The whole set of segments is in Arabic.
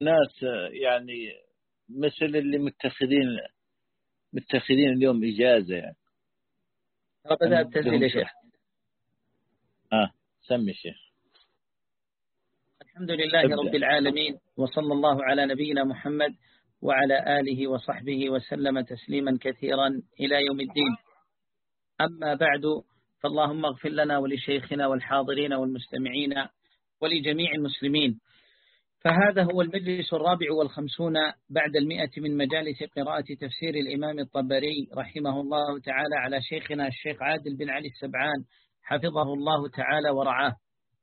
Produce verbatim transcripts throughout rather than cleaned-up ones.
ناس يعني مثل اللي متخذين متخذين اليوم إجازة يعني. بدأ التسجيل يا شيخ. آه سمي شيخ. الحمد لله ابدأ. رب العالمين، وصلى الله على نبينا محمد وعلى آله وصحبه وسلم تسليما كثيرا إلى يوم الدين. أما بعد، فاللهم اغفر لنا ولشيخنا والحاضرين والمستمعين ولجميع المسلمين. فهذا هو المجلس الرابع والخمسون بعد المئة من مجالس قراءة تفسير الإمام الطبري رحمه الله تعالى على شيخنا الشيخ عادل بن علي السبعان حفظه الله تعالى ورعاه.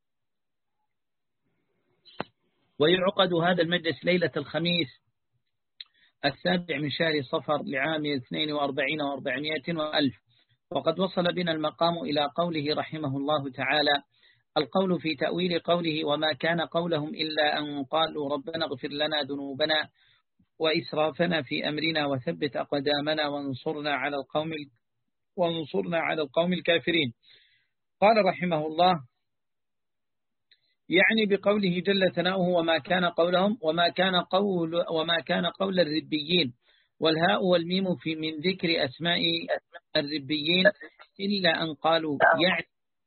ويعقد هذا المجلس ليلة الخميس السابع من شهر صفر لعام اثنين وأربعين وأربعمائة وألف. وقد وصل بنا المقام إلى قوله رحمه الله تعالى: القول في تأويل قوله: وما كان قولهم إلا أن قالوا ربنا اغفر لنا ذنوبنا وإسرافنا في أمرنا وثبت أقدامنا وانصرنا على القوم وانصرنا على القوم الكافرين. قال رحمه الله: يعني بقوله جل ثناؤه وما كان قولهم وما كان قول وما كان قول الربيين، والهاء والميم في من ذكر أسماء الربيين إلا أن قالوا، يعني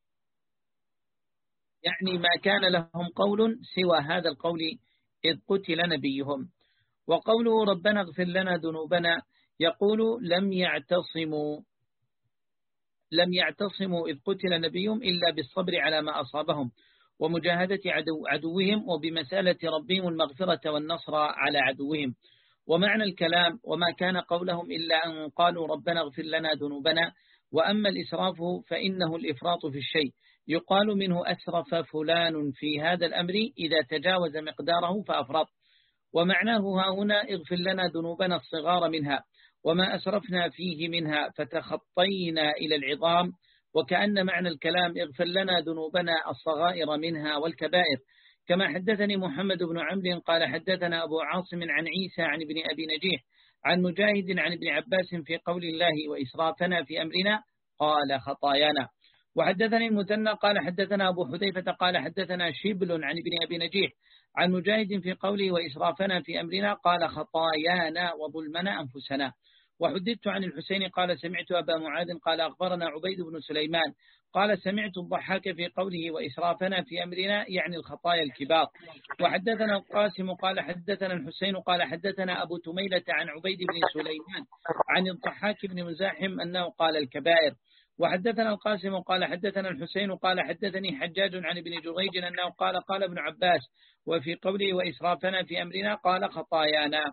يعني ما كان لهم قول سوى هذا القول إذ قتل نبيهم. وقوله ربنا اغفر لنا ذنوبنا يقول لم يعتصموا لم يعتصموا إذ قتل نبيهم إلا بالصبر على ما أصابهم ومجاهدة عدو عدوهم وبمسألة ربهم المغفرة والنصر على عدوهم. ومعنى الكلام وما كان قولهم إلا أن قالوا ربنا اغفر لنا ذنوبنا. وأما الإسراف فإنه الإفراط في الشيء، يقال منه أسرف فلان في هذا الأمر إذا تجاوز مقداره فأفرط. ومعناه ها هنا اغفر لنا ذنوبنا الصغار منها وما أسرفنا فيه منها فتخطينا إلى العظام. وكأن معنى الكلام اغفر لنا ذنوبنا الصغائر منها والكبائر. كما حدثني محمد بن عمرو قال حدثنا أبو عاصم عن عيسى عن ابن أبي نجيح عن مجاهد عن ابن عباس في قول الله وإسرافنا في أمرنا قال خطايانا. وحدثني المثنى قال حدثنا أبو حذيفة قال حدثنا شبل عن ابن أبي نجيح عن مجاهد في قوله وإسرافنا في أمرنا قال خطايانا وظلمنا أنفسنا. وحدثت عن الحسين قال سمعت أبا معاذ قال أخبرنا عبيد بن سليمان قال سمعت الضحاك في قوله وإسرافنا في أمرنا يعني الخطايا الكبار. وحدثنا القاسم قال حدثنا الحسين قال حدثنا أبو تميلة عن عبيد بن سليمان عن الضحاك بن مزاحم أنه قال الكبائر. وحدثنا القاسم قال حدثنا الحسين قال حدثني حجاج عن ابن جريج أنه قال قال ابن عباس وفي قوله وإسرافنا في أمرنا قال خطايانا.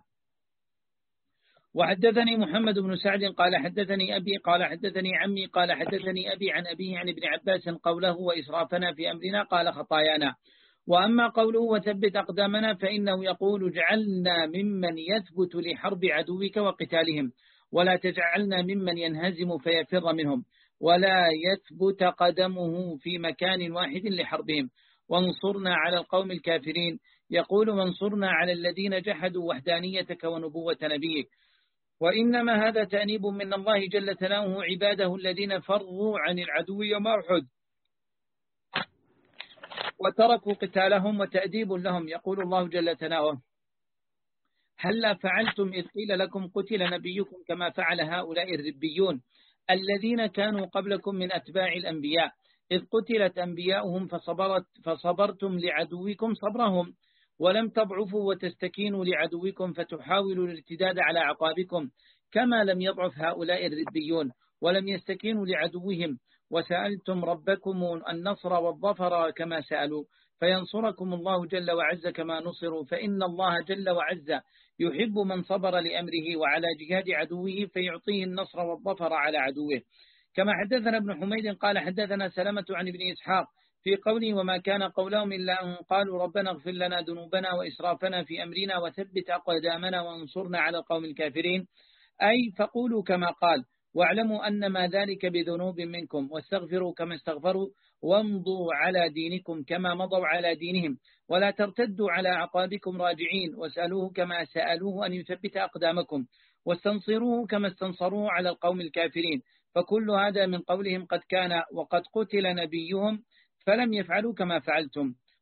وحدثني محمد بن سعد قال حدثني أبي قال حدثني عمي قال حدثني أبي عن أبيه عن ابن عباس قوله وإسرافنا في أمرنا قال خطايانا. وأما قوله وثبت أقدامنا فإنه يقول جعلنا ممن يثبت لحرب عدوك وقتالهم ولا تجعلنا ممن ينهزم فيفر منهم ولا يثبت قدمه في مكان واحد لحربهم. وانصرنا على القوم الكافرين يقول وانصرنا على الذين جحدوا وحدانيتك ونبوة نبيك. وإنما هذا تأنيب من الله جل ثناؤه عباده الذين فروا عن العدو يوم أحد وتركوا قتالهم وتأديب لهم. يقول الله جل ثناؤه هلا فعلتم إذ قيل لكم قتل نبيكم كما فعل هؤلاء الربيون الذين كانوا قبلكم من أتباع الأنبياء إذ قتلت أنبياؤهم فصبرت فصبرتم لعدوكم صبرهم ولم تضعفوا وتستكينوا لعدوكم فتحاولوا الارتداد على عقابكم كما لم يضعف هؤلاء الربيون ولم يستكينوا لعدوهم. وسألتم ربكم النصر والظفر كما سألوا فينصركم الله جل وعز كما نصروا فإن الله جل وعز يحب من صبر لأمره وعلى جهاد عدوه فيعطيه النصر والظفر على عدوه. كما حدثنا ابن حميد قال حدثنا سلمة عن ابن إسحاق في قوله وما كان قولهم إلا أن قالوا ربنا اغفر لنا ذنوبنا وإسرافنا في أمرنا وثبت أقدامنا وانصرنا على القوم الكافرين، أي فقولوا كما قال واعلموا أن ما ذلك بذنوب منكم واستغفروا كما استغفروا وامضوا على دينكم كما مضوا على دينهم ولا ترتدوا على عقابكم راجعين واسألوه كما سألوه أن يثبت أقدامكم واستنصروه كما استنصروه على القوم الكافرين. فكل هذا من قولهم قد كان وقد قتل نبيهم فلم يفعلوا كما فعلتم.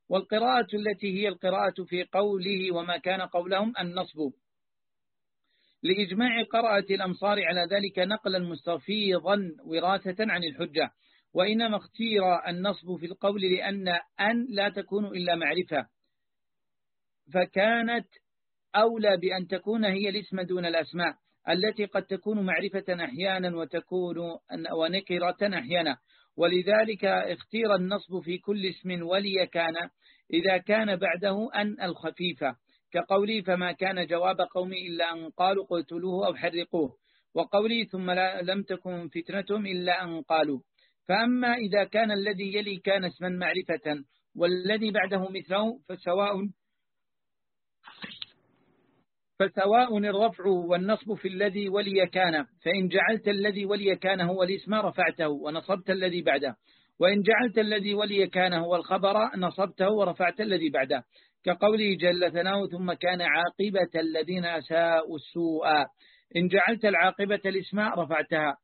والقراءة التي هي القراءة في قوله وما كان قولهم النصب، لإجماع قراءة الأمصار على ذلك نقلا مستفيضا وراثة عن الحجة. وإنما اختير النصب في القول لأن أن لا تكون إلا معرفة، فكانت أولى بأن تكون هي الاسم دون الأسماء التي قد تكون معرفة أحيانا وتكون ونكرة أحيانا. ولذلك اختير النصب في كل اسم ولي كان إذا كان بعده أن الخفيفة، كقولي فما كان جواب قومي إلا أن قالوا قتلوه أو حرقوه، وقولي ثم لم تكن فتنتهم إلا أن قالوا. فأما إذا كان الذي يلي كان اسما معرفة والذي بعده مثله فسواء فسواء الرفع والنصب في الذي ولي كان، فإن جعلت الذي ولي كان هو الاسم رفعته ونصبت الذي بعده، وإن جعلت الذي ولي كان هو الخبر نصبته ورفعت الذي بعده، كقوله جل ثناؤه ثم كان عاقبة الذين أساءوا السوء. إن جعلت العاقبة الاسم رفعتها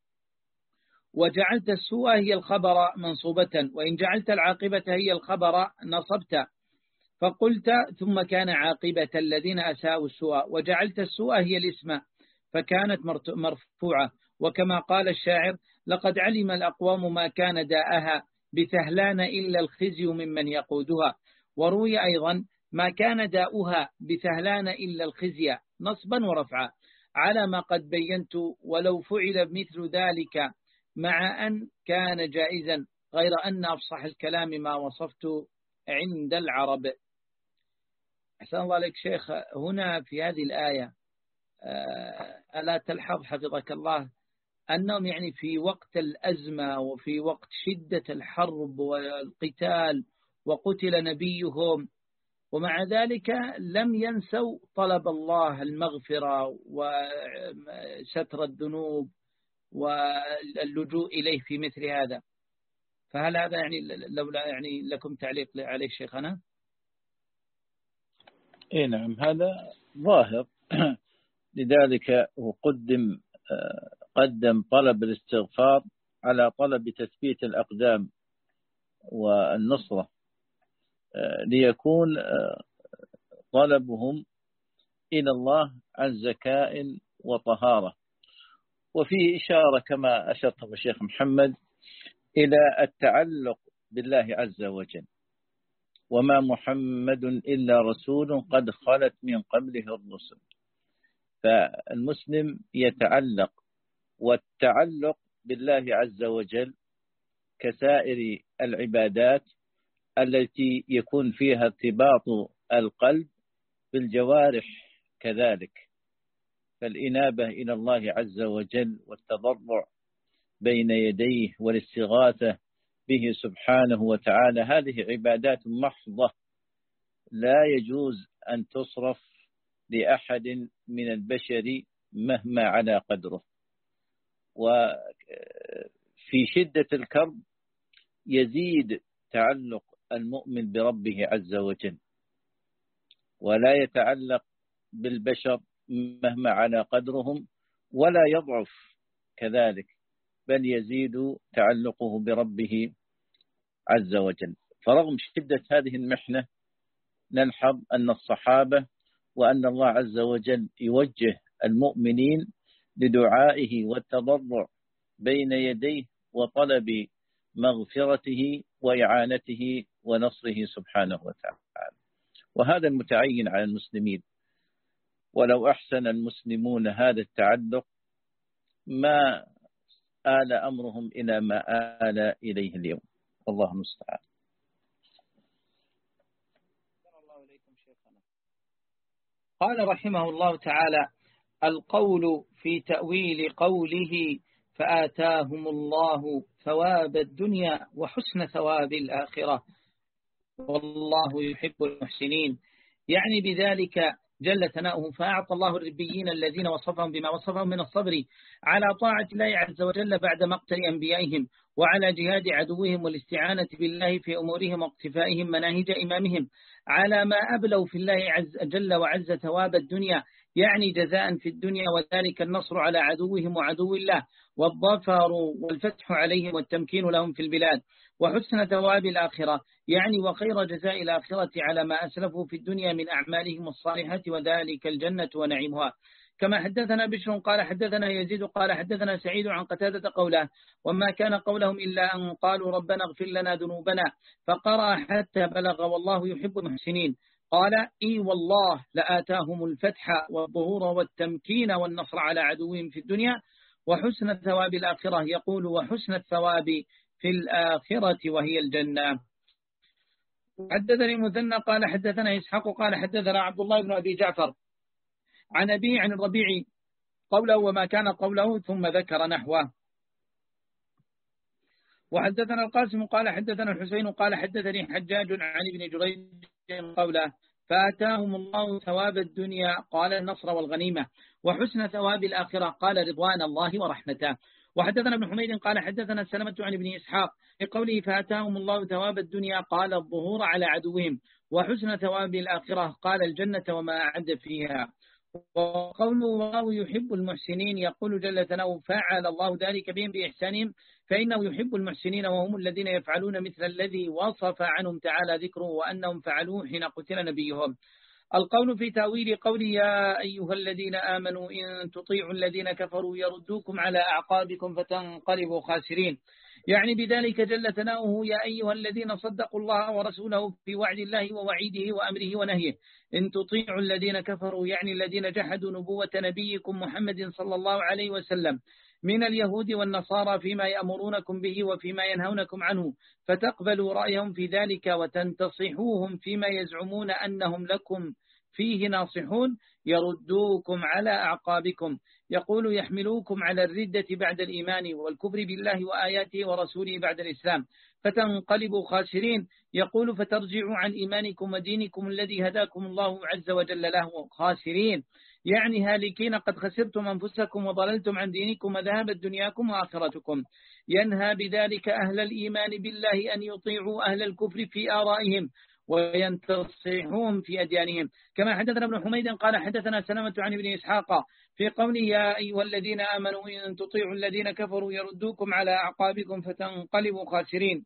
وجعلت السوء هي الخبر منصوبة، وإن جعلت العاقبة هي الخبر نصبت، فقلت ثم كان عاقبة الذين أساءوا السوء، وجعلت السوء هي الاسم فكانت مرفوعة. وكما قال الشاعر لقد علم الأقوام ما كان داءها بثهلان إلا الخزي ممن يقودها. وروي أيضا ما كان داؤها بثهلان إلا الخزي نصبا ورفعا على ما قد بينت، ولو فعل مثل ذلك مع أن كان جائزا، غير أن أفصح الكلام ما وصفت عند العرب. أحسن الله عليك شيخ، هنا في هذه الآية ألا تلحظ حفظك الله أنهم يعني في وقت الأزمة وفي وقت شدة الحرب والقتال وقتل نبيهم، ومع ذلك لم ينسوا طلب الله المغفرة وستر الذنوب واللجوء إليه في مثل هذا. فهل هذا يعني لولا يعني لكم تعليق عليه شيخنا؟ إيه نعم، هذا ظاهر. لذلك وقدم قدم طلب الاستغفار على طلب تثبيت الأقدام والنصرة، ليكون طلبهم إلى الله عن زكاء وطهارة. وفيه إشارة كما أشرت الشيخ محمد إلى التعلق بالله عز وجل، وما محمد إلا رسول قد خلت من قبله الرسل. فالمسلم يتعلق، والتعلق بالله عز وجل كسائر العبادات التي يكون فيها ارتباط القلب بالجوارح كذلك، فالإنابة إلى الله عز وجل والتضرع بين يديه والاستغاثة به سبحانه وتعالى، هذه عبادات محضة لا يجوز أن تصرف لأحد من البشر مهما على قدره. وفي شدة الكرب يزيد تعلق المؤمن بربه عز وجل، ولا يتعلق بالبشر مهما على قدرهم ولا يضعف كذلك، بل يزيد تعلقه بربه عز وجل. فرغم شدة هذه المحنة نلحظ أن الصحابة وأن الله عز وجل يوجه المؤمنين لدعائه والتضرع بين يديه وطلب مغفرته وإعانته ونصره سبحانه وتعالى. وهذا المتعين على المسلمين، ولو أحسن المسلمون هذا التعلق ما آل أمرهم إلى ما آل إليه اليوم، والله المستعان. قال رحمه الله تعالى: القول في تأويل قوله فآتاهم الله ثواب الدنيا وحسن ثواب الآخرة والله يحب المحسنين، يعني بذلك جل ثناؤه فأعطى الله الربيين الذين وصفهم بما وصفهم من الصبر على طاعة الله عز وجل بعد مقتل أنبيائهم، وعلى جهاد عدوهم والاستعانة بالله في أمورهم واقتفائهم مناهج إمامهم، على ما أبلوا في الله عز جل وعز ثواب الدنيا، يعني جزاء في الدنيا، وذلك النصر على عدوهم وعدو الله، والظفر والفتح عليهم والتمكين لهم في البلاد، وحسن ثواب الآخرة، يعني وخير جزاء الآخرة على ما أسلفوا في الدنيا من أعمالهم الصالحة، وذلك الجنة ونعيمها. كما حدثنا بشر قال حدثنا يزيد قال حدثنا سعيد عن قتادة قوله: وما كان قولهم إلا أن قالوا ربنا اغفر لنا ذنوبنا، فقرأ حتى بلغ والله يحب المحسنين. قال: إي والله لآتاهم الفتح والظهور والتمكين والنصر على عدوهم في الدنيا وحسن ثواب الآخرة. يقول: وحسن الثواب في الآخرة وهي الجنة. حدثني مثنى قال حدثنا إسحاق قال حدثنا عبد الله بن أبي جعفر عن أبي عن الربيع قوله وما كان قوله ثم ذكر نحوه. وحدثنا القاسم قال حدثنا الحسين قال حدثني حجاج عن ابن جريج قوله فآتاهم الله ثواب الدنيا قال النصر والغنيمة وحسن ثواب الآخرة قال رضوان الله ورحمته. وحدثنا ابن حميد قال حدثنا سلمة عن ابن إسحاق في قوله فآتاهم الله ثواب الدنيا قال الظهور على عدوهم وحسن ثواب الآخرة قال الجنة وما أعد فيها. وقوله الله يحب المحسنين يقول جل ثناؤه فعل الله ذلك بهم بإحسانهم فإنه يحب المحسنين وهم الذين يفعلون مثل الذي وصف عنهم تعالى ذكره وأنهم فعلوه حين قتل نبيهم. القول في تأويل قول يا أيها الذين آمنوا إن تطيعوا الذين كفروا يردوكم على أعقابكم فتنقلبوا خاسرين، يعني بذلك جل ثناؤه يا أيها الذين صدقوا الله ورسوله في وعد الله ووعيده وأمره ونهيه إن تطيعوا الذين كفروا، يعني الذين جحدوا نبوة نبيكم محمد صلى الله عليه وسلم من اليهود والنصارى فيما يأمرونكم به وفيما ينهونكم عنه، فتقبلوا رأيهم في ذلك وتنتصحوهم فيما يزعمون أنهم لكم فيه ناصحون، يردوكم على أعقابكم، يقول يحملوكم على الردة بعد الإيمان والكفر بالله وآياته ورسوله بعد الإسلام فتنقلبوا خاسرين، يقول فترجعوا عن إيمانكم ودينكم الذي هداكم الله عز وجل له خاسرين، يعني هالكين قد خسرتم أنفسكم وضللتم عن دينكم وذهبت دنياكم وآخرتكم. ينهى بذلك أهل الإيمان بالله أن يطيعوا أهل الكفر في آرائهم وينتصحون في أديانهم. كما حدثنا ابن حميد قال حدثنا سلمة عن ابن إسحاق في قوله يا أيها الذين آمنوا إن تطيعوا الذين كفروا يردوكم على أعقابكم فتنقلبوا خاسرين،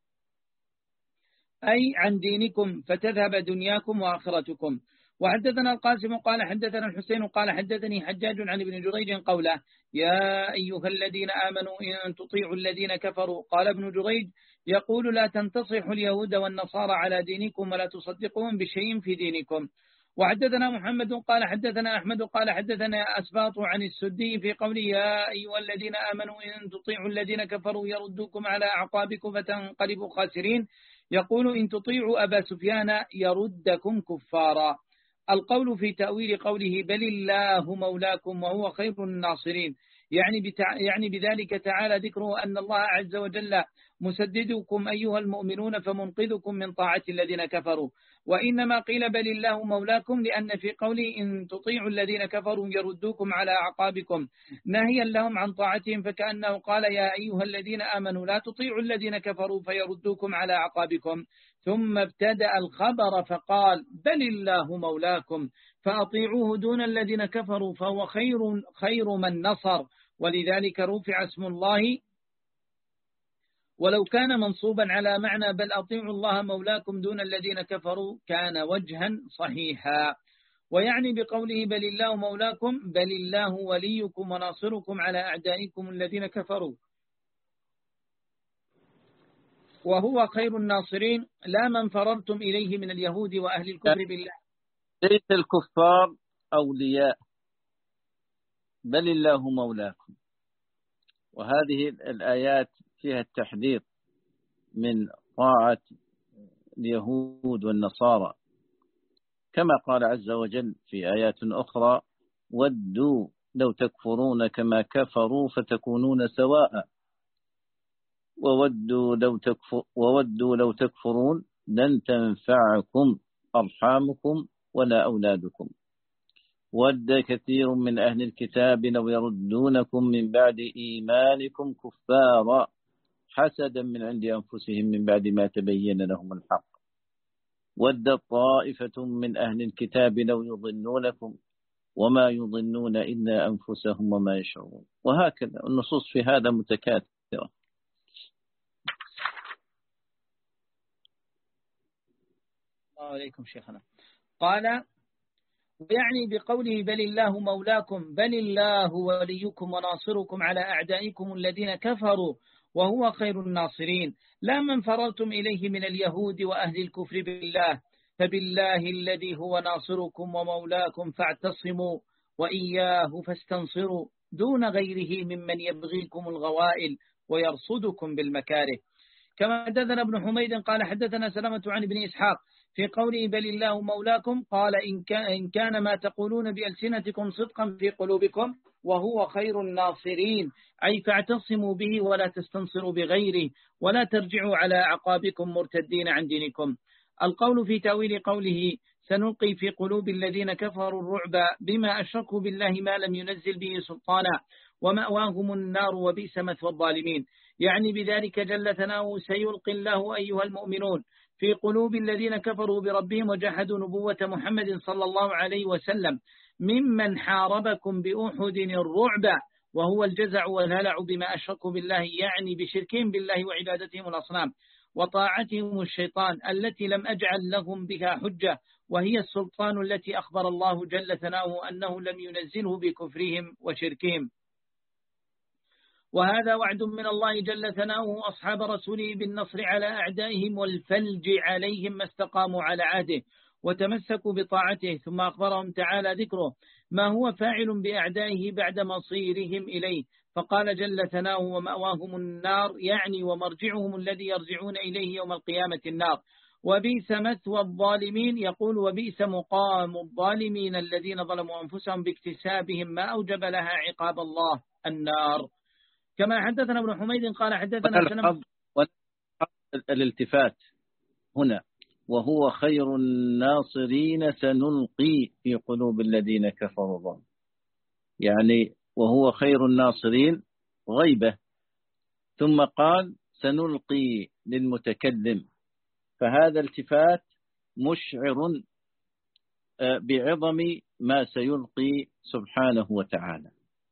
أي عن دينكم فتذهب دنياكم وآخرتكم. وحدثنا القاسم قال حدثنا الحسين قال حدثني حجاج عن ابن جريج قوله يا أيها الذين آمنوا إن تطيعوا الذين كفروا، قال ابن جريج يقول لا تنتصحوا اليهود والنصارى على دينكم ولا تصدقون بشيء في دينكم. وحدثنا محمد قال حدثنا أحمد قال حدثنا أسباط عن السدي في قوله يا أيها الذين آمنوا إن تطيعوا الذين كفروا يردوكم على أعقابكم فتنقلبوا خاسرين، يقول إن تطيعوا أبا سفيان يردكم كفارا. القول في تأويل قوله بل الله مولاكم وهو خير الناصرين، يعني, بتع... يعني بذلك تعالى ذكره أن الله عز وجل مسددكم أيها المؤمنون فمنقذكم من طاعة الذين كفروا. وإنما قيل بل الله مولاكم لأن في قوله إن تطيعوا الذين كفروا يردوكم على أعقابكم ناهيا لهم عن طاعتهم، فكأنه قال يا أيها الذين آمنوا لا تطيعوا الذين كفروا فيردوكم على أعقابكم، ثم ابتدأ الخبر فقال بل الله مولاكم فأطيعوه دون الذين كفروا فهو خير, خير من نصر، ولذلك رفع اسم الله ولو كان منصوبا على معنى بل أطيعوا الله مولاكم دون الذين كفروا كان وجها صحيحا. ويعني بقوله بل الله مولاكم بل الله وليكم وناصركم على أعدائكم الذين كفروا، وهو خير الناصرين لا من فررتم إليه من اليهود وأهل الكفر بالله. ليس الكفار أولياء بل الله مولاكم. وهذه الآيات فيها التحذير من طاعة اليهود والنصارى، كما قال عز وجل في آيات أخرى ودوا لو تكفرون كما كفروا فتكونون سواء وودوا لو, تكفر وودوا لو تكفرون لن تنفعكم أرحامكم ولا أولادكم ود كثير من أهل الكتاب لو يردونكم من بعد إيمانكم كفارا حسدا من عند أنفسهم من بعد ما تبين لهم الحق ود طائفة من أهل الكتاب لو يضلونكم وما يضلون إلا أنفسهم وما يشعرون. وهكذا النصوص في هذا متكاثرة. عليكم شيخنا. قال يعني بقوله بل الله مولاكم بل الله وليكم وناصركم على أعدائكم الذين كفروا وهو خير الناصرين لا من فررتم إليه من اليهود وأهل الكفر بالله فبالله الذي هو ناصركم ومولاكم فاعتصموا وإياه فاستنصروا دون غيره ممن يبغيكم الغوائل ويرصدكم بالمكاره. كما حدثنا ابن حميد قال حدثنا سلمة عن ابن إسحاق في قوله بل الله مولاكم قال إن كان, إن كان ما تقولون بألسنتكم صدقا في قلوبكم وهو خير الناصرين أي فاعتصموا به ولا تستنصروا بغيره ولا ترجعوا على أعقابكم مرتدين عن دينكم. القول في تأويل قوله سنلقي في قلوب الذين كفروا الرعب بما أشركوا بالله ما لم ينزل به سلطانا ومأواهم النار وبئس مثوى الظالمين يعني بذلك جل ثناؤه سيلقي الله أيها المؤمنون في قلوب الذين كفروا بربهم وجحدوا نبوة محمد صلى الله عليه وسلم ممن حاربكم بأحد الرعب وهو الجزع والهلع بما أشركوا بالله يعني بشركهم بالله وعبادتهم الأصنام وطاعتهم الشيطان التي لم أجعل لهم بها حجة وهي السلطان التي أخبر الله جل ثناؤه أنه لم ينزله بكفرهم وشركهم. وهذا وعد من الله جل ثناؤه أصحاب رسوله بالنصر على أعدائهم والفلج عليهم ما استقاموا على عهده وتمسكوا بطاعته. ثم أخبرهم تعالى ذكره ما هو فاعل بأعدائه بعد مصيرهم إليه فقال جل ثناؤه ومأواهم النار يعني ومرجعهم الذي يرجعون إليه يوم القيامة النار وبئس مثوى الظالمين يقول وبئس مقام الظالمين الذين ظلموا أنفسهم باكتسابهم ما أوجب لها عقاب الله النار. كما حدثنا ابن حميد قال حدثنا سلمة الالتفات هنا وهو خير الناصرين سنلقي في قلوب الذين كفروا الظلم يعني وهو خير الناصرين غيبة ثم قال سنلقي للمتكلم فهذا التفات مشعر بعظم ما سيلقي سبحانه وتعالى.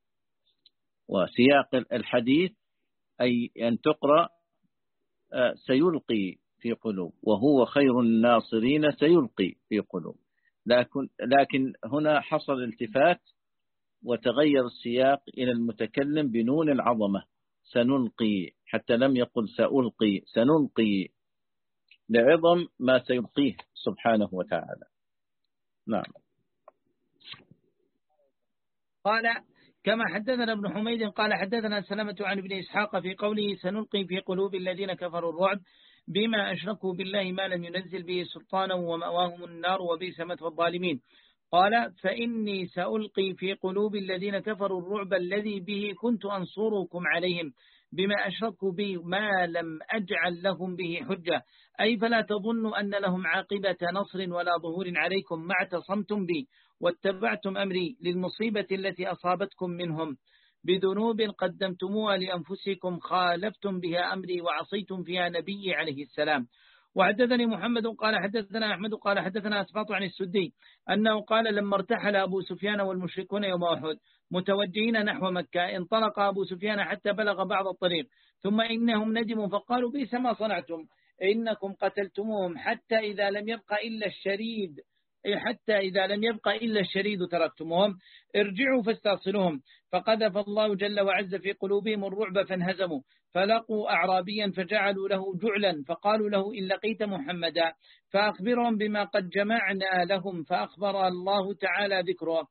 وسياق الحديث أي أن تقرأ سيلقي في قلوب وهو خير الناصرين سيلقي في قلوب لكن, لكن هنا حصل التفات وتغير السياق إلى المتكلم بنون العظمة سنلقي حتى لم يقل سألقي سنلقي لعظم ما سيلقيه سبحانه وتعالى. نعم. قال كما حدثنا ابن حميد قال حدثنا سلمة عن ابن إسحاق في قوله سنلقي في قلوب الذين كفروا الرعب بما أشركوا بالله ما لم ينزل به سلطانا ومأواهم النار وبئس مثوى الظالمين. قال فإني سألقي في قلوب الذين كفروا الرعب الذي به كنت أنصركم عليهم بما أشركوا به ما لم أجعل لهم به حجة أي فلا تظنوا أن لهم عاقبة نصر ولا ظهور عليكم ما اعتصمتم بي واتبعتم أمري للمصيبة التي أصابتكم منهم بذنوب قدمتموها لأنفسكم خالفتم بها أمري وعصيتم فيها نبي عليه السلام. وحدثني محمد قال حدثنا أحمد قال حدثنا أسباط عن السدي أنه قال لما ارتحل أبو سفيان والمشركون يوم أحد متوجهين نحو مكة انطلق أبو سفيان حتى بلغ بعض الطريق ثم إنهم ندموا فقالوا بئس ما صنعتم إنكم قتلتموهم حتى إذا لم يبقى إلا الشريد حتى إذا لم يبقى إلا الشريد تركتموهم ارجعوا فاستأصلوهم فقذف الله جل وعز في قلوبهم الرعب فانهزموا فلقوا أعرابيا فجعلوا له جعلا فقالوا له إن لقيت محمدا فأخبرهم بما قد جمعنا لهم فأخبر الله تعالى ذكره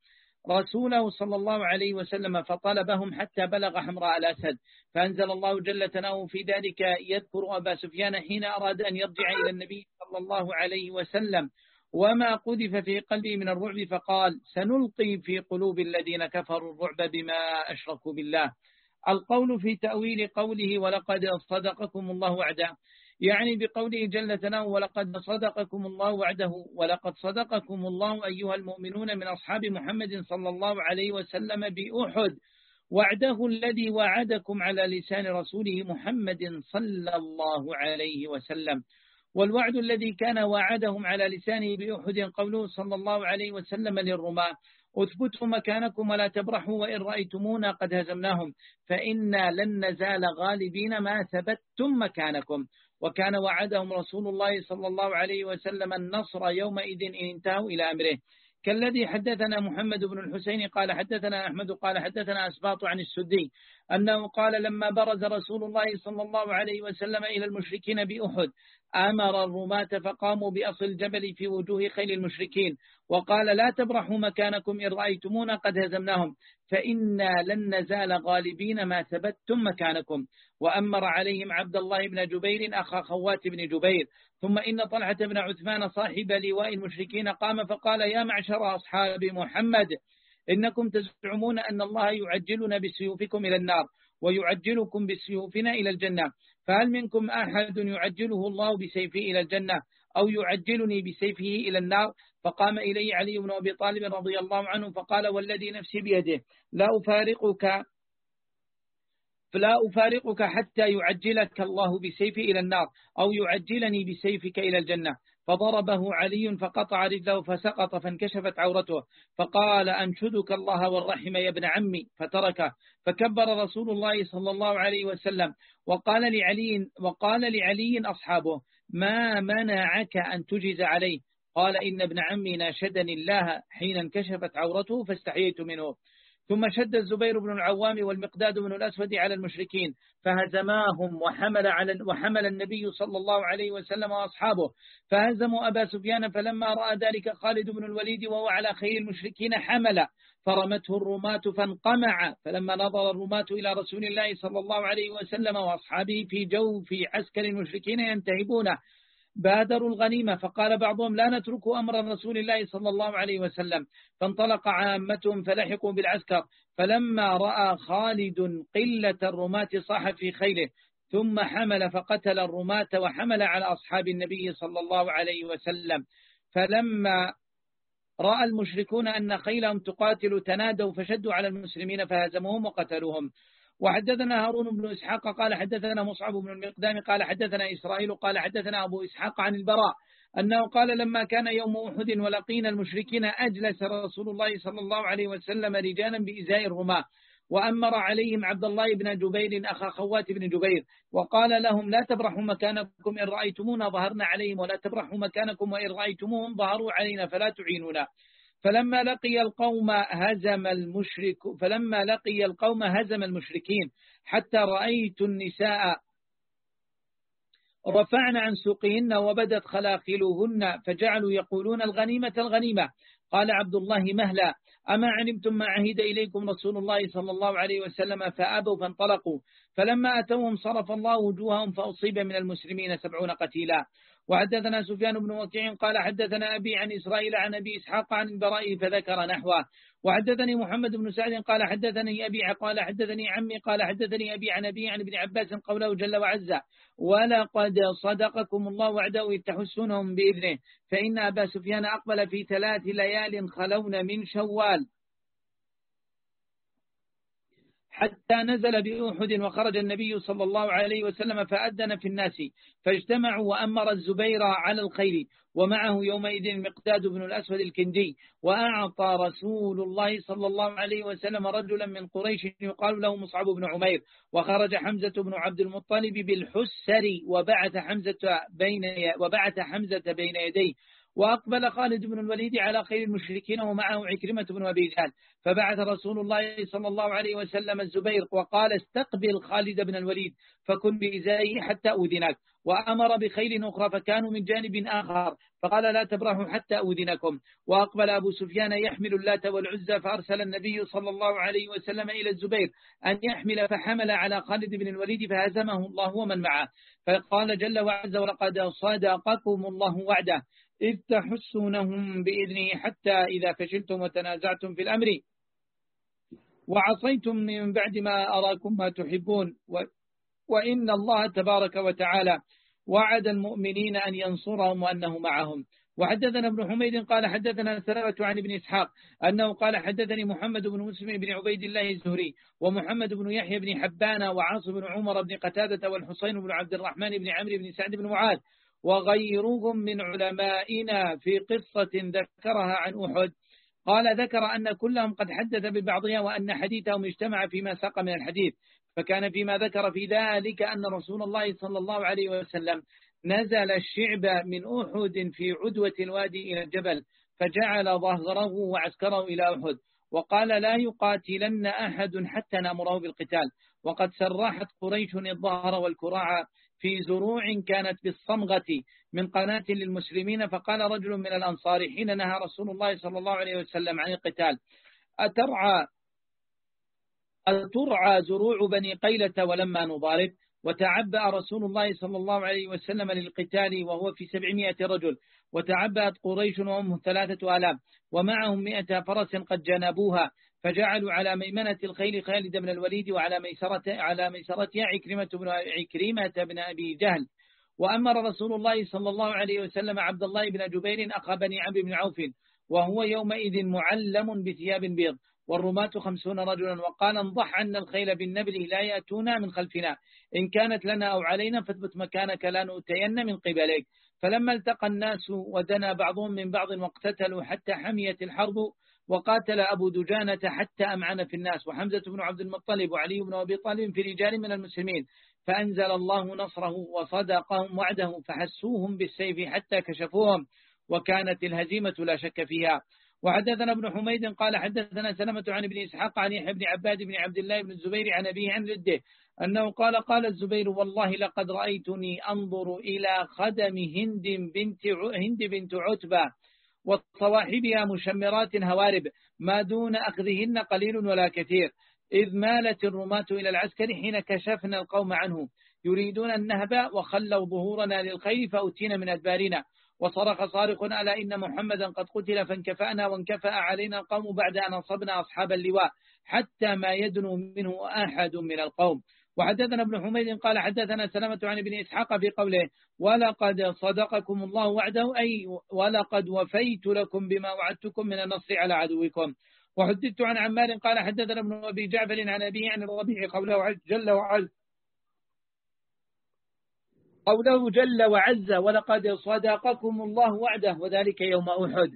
رسوله صلى الله عليه وسلم فطلبهم حتى بلغ حمراء الأسد فأنزل الله جل ثناؤه في ذلك يذكر أبا سفيان حين أراد أن يرجع إلى النبي صلى الله عليه وسلم وما قذف في قلبه من الرعب فقال سنلقي في قلوب الذين كفروا الرعب بما أشركوا بالله. القول في تأويل قوله ولقد صدقكم الله وعده يعني بقوله جل ثناؤه ولقد صدقكم الله وعده ولقد صدقكم الله أيها المؤمنون من أصحاب محمد صلى الله عليه وسلم بأحد وعده الذي وعدكم على لسان رسوله محمد صلى الله عليه وسلم. والوعد الذي كان وعدهم على لسانه بأحد قوله صلى الله عليه وسلم للرماة أثبتوا مكانكم ولا تبرحوا وإن رأيتمونا قد هزمناهم فإنا لن نزال غالبين ما ثبتتم مكانكم وكان وعدهم رسول الله صلى الله عليه وسلم النصر يومئذ إن انتهوا إلى أمره، كالذي حدثنا محمد بن الحسين قال حدثنا أحمد قال حدثنا أسباط عن السدي أنه قال لما برز رسول الله صلى الله عليه وسلم إلى المشركين بأحد أمر الرماة فقاموا بأصل الجبل في وجوه خيل المشركين وقال لا تبرحوا مكانكم إن رأيتمونا قد هزمناهم فإنا لن نزال غالبين ما ثبتتم مكانكم. وأمر عليهم عبد الله بن جبير أخا خوات بن جبير. ثم إن طلحة بن عثمان صاحب لواء المشركين قام فقال يا معشر أصحاب محمد إنكم تزعمون أن الله يعجلنا بسيوفكم إلى النار ويعجلكم بسيوفنا إلى الجنة، فهل منكم أحد يعجله الله بسيفه إلى الجنة أو يعجلني بسيفه إلى النار؟ فقام إلي علي بن أبي طالب رضي الله عنه فقال والذي نفسي بيده لا أفارقك فلا أفارقك حتى يعجلك الله بسيفه إلى النار أو يعجلني بسيفك إلى الجنة. فضربه علي فقطع رجله فسقط فانكشفت عورته فقال أنشدك الله والرحم يا ابن عمي فتركه. فكبر رسول الله صلى الله عليه وسلم وقال لعلي, وقال لعلي أصحابه ما منعك أن تجز عليه؟ قال إن ابن عمي ناشدني الله حين انكشفت عورته فاستحييت منه. ثم شد الزبير بن العوام والمقداد بن الأسود على المشركين فهزماهم وحمل, على وحمل النبي صلى الله عليه وسلم وأصحابه فهزموا أبا سفيان. فلما رأى ذلك خالد بن الوليد وهو على خيل المشركين حمل فرمته الرماة فانقمع. فلما نظر الرماة إلى رسول الله صلى الله عليه وسلم وأصحابه في جو في عسكر المشركين ينتهبونه بادروا الغنيمة فقال بعضهم لا نترك أمر رسول الله صلى الله عليه وسلم. فانطلق عامتهم فلحقوا بالعسكر فلما رأى خالد قلة الرماة صاح في خيله ثم حمل فقتل الرماة وحمل على أصحاب النبي صلى الله عليه وسلم. فلما رأى المشركون أن خيلهم تقاتل تنادوا فشدوا على المسلمين فهزموهم وقتلوهم. وحدثنا هارون بن إسحاق قال حدثنا مصعب بن المقدام قال حدثنا إسرائيل قال حدثنا أبو إسحاق عن البراء أنه قال لما كان يوم أحد ولقينا المشركين أجلس رسول الله صلى الله عليه وسلم رجالا بإزاء الرماة وأمر عليهم عبد الله بن جبير أخا خوات بن جبير وقال لهم لا تبرحوا مكانكم إن رأيتمونا ظهرنا عليهم ولا تبرحوا مكانكم وإن رأيتموهم ظهروا علينا فلا تعينونا. فلما لقي القوم هزم المشرك فلما لقي القوم هزم المشركين حتى رأيت النساء رفعن عن سوقهن وبدت خلاخلهن فجعلوا يقولون الغنيمة الغنيمة. قال عبد الله مهلا أما علمتم ما عهد إليكم رسول الله صلى الله عليه وسلم فأبوا فانطلقوا فلما أتوهم صرف الله وجوههم فأصيب من المسلمين سبعون قتيلا. وحدثنا سفيان بن وكيع قال حدثنا أبي عن إسرائيل عن أبي إسحاق عن البراء فذكر نحوه. وحدثني محمد بن سعد قال حدثني أبي قال حدثني عمي قال حدثني أبي عن أبي عن ابن عباس قوله جل وعز ولقد صدقكم الله وعده إذ تحسونهم بإذنه فإن أبا سفيان أقبل في ثلاث ليال خلون من شوال حتى نزل بأحد وخرج النبي صلى الله عليه وسلم فأذن في الناس فاجتمعوا وأمر الزبير على الخير ومعه يومئذ المقداد بن الأسود الكندي. وأعطى رسول الله صلى الله عليه وسلم رجلا من قريش يقال له مصعب بن عمير. وخرج حمزة بن عبد المطلب بالحسر وبعث حمزة بين وبعث حمزة بين يديه. وأقبل خالد بن الوليد على خير المشركين ومعه عكرمة بن أبي جهل فبعث رسول الله صلى الله عليه وسلم الزبير وقال استقبل خالد بن الوليد فكن بإزائه حتى أذنك. وأمر بخيل أخرى فكانوا من جانب آخر فقال لا تبرحوا حتى أذنكم. وأقبل أبو سفيان يحمل اللات والعزى فأرسل النبي صلى الله عليه وسلم إلى الزبير أن يحمل فحمل على خالد بن الوليد فهزمه الله ومن معه. فقال جل وعز ولقد صدقكم الله وعده إذ تحسونهم بإذنه حتى إذا فشلتم وتنازعتم في الأمر وعصيتم من بعد ما أراكم ما تحبون وإن الله تبارك وتعالى وعد المؤمنين أن ينصرهم وأنه معهم. وحدثنا ابن حميد قال حدثنا سلمة عن ابن إسحاق أنه قال حدثني محمد بن مسلم بن عبيد الله الزهري ومحمد بن يحيى بن حبان وعاصم بن عمر بن قتادة والحسين بن عبد الرحمن بن عمرو بن سعد بن معاذ وغيرهم من علمائنا في قصة ذكرها عن أحد قال ذكر أن كلهم قد حدث ببعضها وأن حديثهم اجتمع فيما ساق من الحديث، فكان فيما ذكر في ذلك أن رسول الله صلى الله عليه وسلم نزل الشعب من أحد في عدوة الوادي إلى الجبل، فجعل ظهره وعسكره إلى أحد، وقال لا يقاتلن أحد حتى نأمره بالقتال. وقد سرحت قريش الظهر والكراع في زروع كانت بالصمغة من قناة للمسلمين، فقال رجل من الأنصار حين نهى رسول الله صلى الله عليه وسلم عن القتال: أترعى أترعى زروع بني قيلة ولما نضارب؟ وتعبأ رسول الله صلى الله عليه وسلم للقتال وهو في سبعمائة رجل، وتعبأت قريش وهم ثلاثة آلاف ومعهم مئة فرس قد جنبوها، فجعلوا على ميمنة الخيل خالد بن الوليد وعلى ميسرة على ميسرتها عكرمة بن عكرمة بن أبي جهل. وأمر رسول الله صلى الله عليه وسلم عبد الله بن جبير أخا بني عمرو بن عوف، وهو يومئذ معلم بثياب بيض، والرماة خمسون رجلا، وقال: انضح عنا الخيل بالنبل لا يأتونا من خلفنا، إن كانت لنا أو علينا فاثبت مكانك لا نؤتين من قبلك. فلما التقى الناس ودنا بعضهم من بعض واقتتلوا حتى حميت الحرب، وقاتل أبو دجانة حتى أمعن في الناس، وحمزة بن عبد المطلب وعلي بن أبي طالب في رجال من المسلمين، فأنزل الله نصره وصدقهم وعده فحسوهم بالسيف حتى كشفوهم، وكانت الهزيمة لا شك فيها. وحدثنا ابن حميد قال حدثنا سلمة عن ابن إسحاق عن يحيى بن عباد بن عبد الله بن الزبير عن أبيه عن جده أنه قال: قال الزبير: والله لقد رأيتني أنظر إلى خدم هند بنت هند بنت عتبة وصواحبها مشمرات هوارب ما دون أخذهن قليل ولا كثير، إذ مالت الرماة إلى العسكر حين كشفنا القوم عنه يريدون النهب، وخلوا ظهورنا للخير فأتينا من أدبارنا، وصرخ صارخ: ألا إن محمدا قد قتل، فانكفأنا وانكفأ علينا القوم بعد أن أصبنا أصحاب اللواء حتى ما يدنو منه أحد من القوم. وحدثنا ابن حميد قال حدثنا سلمة عن ابن إسحاق في قوله: ولقد صدقكم الله وعده، أي ولقد وفيت لكم بما وعدتكم من النصر على عدوكم. وحدثت عن عمار قال حدثنا ابن أبي جعفر عن أبيه عن الربيع قوله جل وعز قوله جل وعز: ولقد صدقكم الله وعده، وذلك يوم أحد.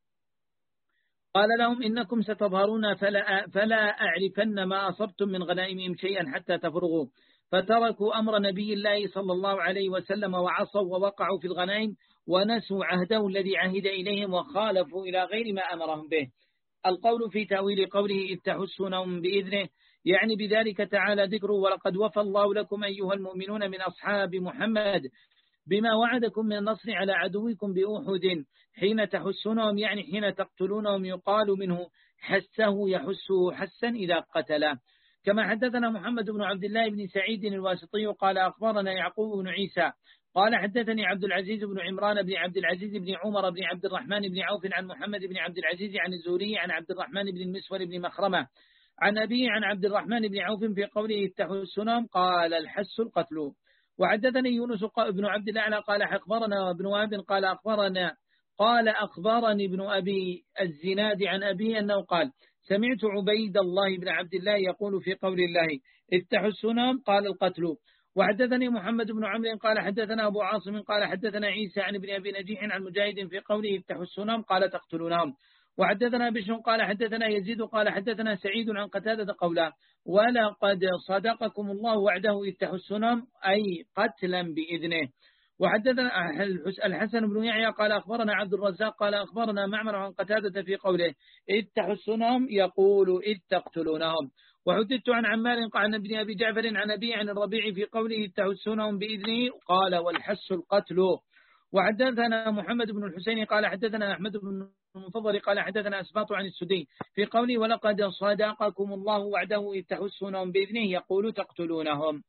قال لهم: إنكم ستظهرون فلا, فلا أعرفن ما أصبتم من غنائمهم شيئا حتى تفرغوا، فتركوا أمر نبي الله صلى الله عليه وسلم وعصوا ووقعوا في الغنائم ونسوا عهده الذي عهد إليهم وخالفوا إلى غير ما أمرهم به. القول في تأويل قوله: إذ تحسونهم بإذنه، يعني بذلك تعالى ذكره: ولقد وفى الله لكم أيها المؤمنون من أصحاب محمد بما وعدكم من النصر على عدوكم بأحد حين تحسونهم، يعني حين تقتلونهم، يقال منه حسه يحسه حسا إذا قتله. كما حدثنا محمد بن عبد الله بن سعيد الواسطي قال أخبرنا يعقوب بن عيسى قال حدثني عبد العزيز بن عمران بن عبد العزيز بن عمر بن عبد الرحمن بن عوف عن محمد بن عبد العزيز عن الزهري عن عبد الرحمن بن المسور بن مخرمة عن أبيه عن عبد الرحمن بن عوف في قوله التحسنهم قال الحس القتل. وحدثني يونس بن عبد الأعلى قال أخبرنا ابن وهب قال أخبرنا قال أخبرني ابن أبي الزناد عن أبيه أنه قال: سمعت عبيد الله بن عبد الله يقول في قول الله إذ تحسونهم قال القتل. وحدثني محمد بن عمرو قال حدثنا أبو عاصم قال حدثنا عيسى عن ابن أبي نجيح عن مجاهد في قوله إذ تحسونهم قال تقتلونهم. وحدثنا بشر قال حدثنا يزيد قال حدثنا سعيد عن قتادة قولا: ولقد صدقكم الله وعده إذ تحسونهم أي قتلا بإذنه. وحدثنا الحسن بن يحيى قال أخبرنا عبد الرزاق قال أخبرنا معمر عن قتادة في قوله إذ تحسونهم يقول إذ تقتلونهم. وحدثت عن عمار عن ابن أبي جعفر عن أبي عن الربيع في قوله إذ تحسونهم بإذنه قال والحس القتل. وحدثنا محمد بن الحسين قال حدثنا أحمد بن المنتظر قال حدثنا أسباط عن السدي في قوله ولقد صدقكم الله وعده إذ تحسونهم بإذنه يقول تقتلونهم.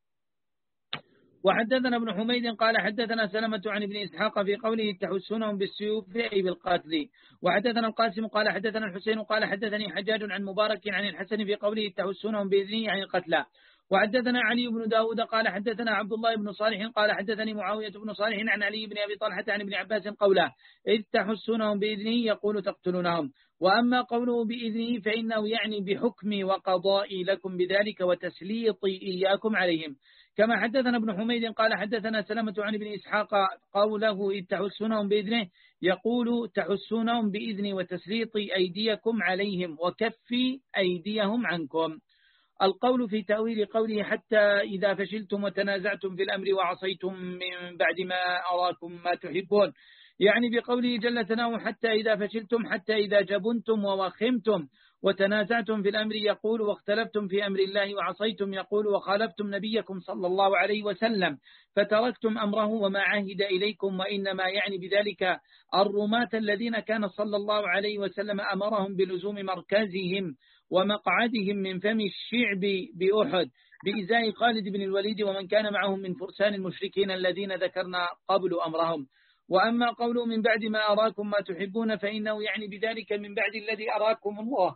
وحدثنا ابن حميد قال حدثنا سلمة عن ابن إسحاق في قوله تحسونهم بالسيوف أي بالقتل. وحدثنا القاسم قال حدثنا الحسين قال حدثني حجاج عن مبارك عن الحسن في قوله تحسونهم بإذنه عن القتلى. وحدثنا علي بن داود قال حدثنا عبد الله بن صالح قال حدثني معاوية بن صالح عن علي بن أبي طلحة عن ابن عباس قوله إذ تحسونهم بإذنه يقول تقتلونهم. وأما قوله بإذنه فإنه يعني بحكمي وقضائي لكم بذلك وتسليطي إياكم عليهم، كما حدثنا ابن حميد قال حدثنا سلمة عن ابن إسحاق قوله إذ تحسونهم بإذنه يقول تحسونهم بإذني وتسليط أيديكم عليهم وكف أيديهم عنكم. القول في تأويل قوله حتى إذا فشلتم وتنازعتم في الأمر وعصيتم من بعد ما أراكم ما تحبون، يعني بقوله جل ثناؤه حتى إذا فشلتم، حتى إذا جبنتم ووخمتم وتنازعتم في الأمر يقول واختلفتم في أمر الله وعصيتم يقول وخالفتم نبيكم صلى الله عليه وسلم فتركتم أمره وما عهد إليكم، وإنما يعني بذلك الرماة الذين كان صلى الله عليه وسلم أمرهم بلزوم مركزهم ومقعدهم من فم الشعب بأحد بإزاء خالد بن الوليد ومن كان معهم من فرسان المشركين الذين ذكرنا قبل أمرهم. وأما قوله من بعد ما أراكم ما تحبون فإنه يعني بذلك من بعد الذي أراكم الله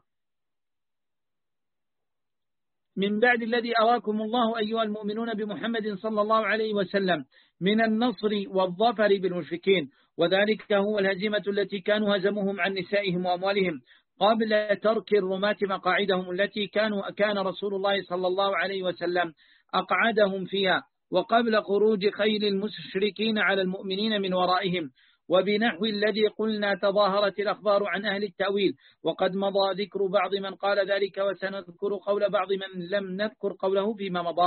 من بعد الذي أراكم الله أيها المؤمنون بمحمد صلى الله عليه وسلم من النصر والظفر بالمشركين، وذلك هو الهزيمة التي كانوا هزموهم عن نسائهم وأموالهم قبل ترك الرماة مقاعدهم التي كانوا كان رسول الله صلى الله عليه وسلم أقعدهم فيها، وقبل خروج خيل المشركين على المؤمنين من ورائهم، وبنحو الذي قلنا تظاهرت الأخبار عن أهل التأويل، وقد مضى ذكر بعض من قال ذلك وسنذكر قول بعض من لم نذكر قوله فيما مضى.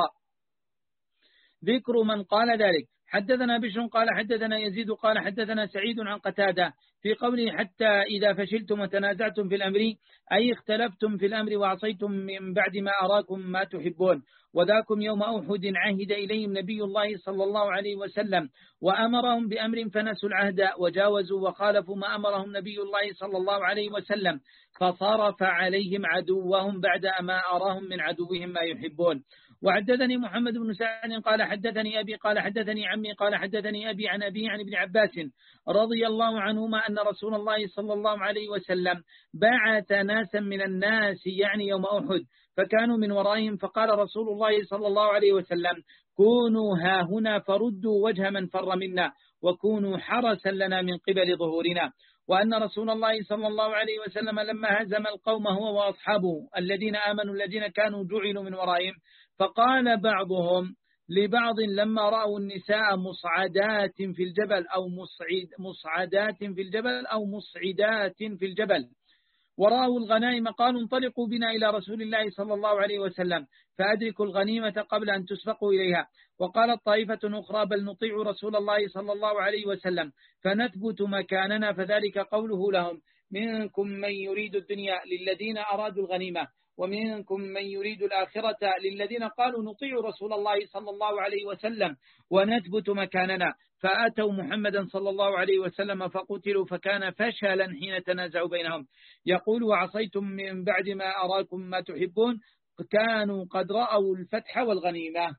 ذكر من قال ذلك: حدثنا بشر قال حدثنا يزيد قال حدثنا سعيد عن قتادة في قوله حتى إذا فشلتم وتنازعتم في الأمر أي اختلفتم في الأمر وعصيتم من بعد ما أراكم ما تحبون، وذاكم يوم أحد عهد إليهم نبي الله صلى الله عليه وسلم وأمرهم بأمر فنسوا العهد وجاوزوا وخالفوا ما أمرهم نبي الله صلى الله عليه وسلم فصرف عليهم عدوهم بعد ما أراهم من عدوهم ما يحبون. وحدثني محمد بن سعد قال حدثني أبي قال حدثني عمي قال حدثني أبي عن أبي عن ابن عباس رضي الله عنهما أن رسول الله صلى الله عليه وسلم بعث ناسا من الناس يعني يوم أحد فكانوا من ورائهم، فقال رسول الله صلى الله عليه وسلم: كونوا ها هنا فردوا وجه من فر منا وكونوا حرسا لنا من قبل ظهورنا. وأن رسول الله صلى الله عليه وسلم لما هزم القوم هو وأصحابه الذين آمنوا الذين كانوا جعلوا من ورائهم، فقال بعضهم لبعض لما رأوا النساء مصعدات في الجبل أو مصعد مصعدات في الجبل أو مصعدات في الجبل ورأوا الغنائم قالوا انطلقوا بنا إلى رسول الله صلى الله عليه وسلم فأدركوا الغنيمة قبل أن تسبقوا إليها. وقالت طائفة أخرى: بل نطيع رسول الله صلى الله عليه وسلم فنثبت مكاننا، فذلك قوله لهم: منكم من يريد الدنيا للذين أرادوا الغنيمة ومنكم من يريد الآخرة للذين قالوا نطيع رسول الله صلى الله عليه وسلم ونثبت مكاننا، فأتوا محمدا صلى الله عليه وسلم فقتلوا، فكان فشلا حين تنازعوا بينهم. يقول: وعصيتم من بعد ما أراكم ما تحبون، كانوا قد رأوا الفتح والغنيمة.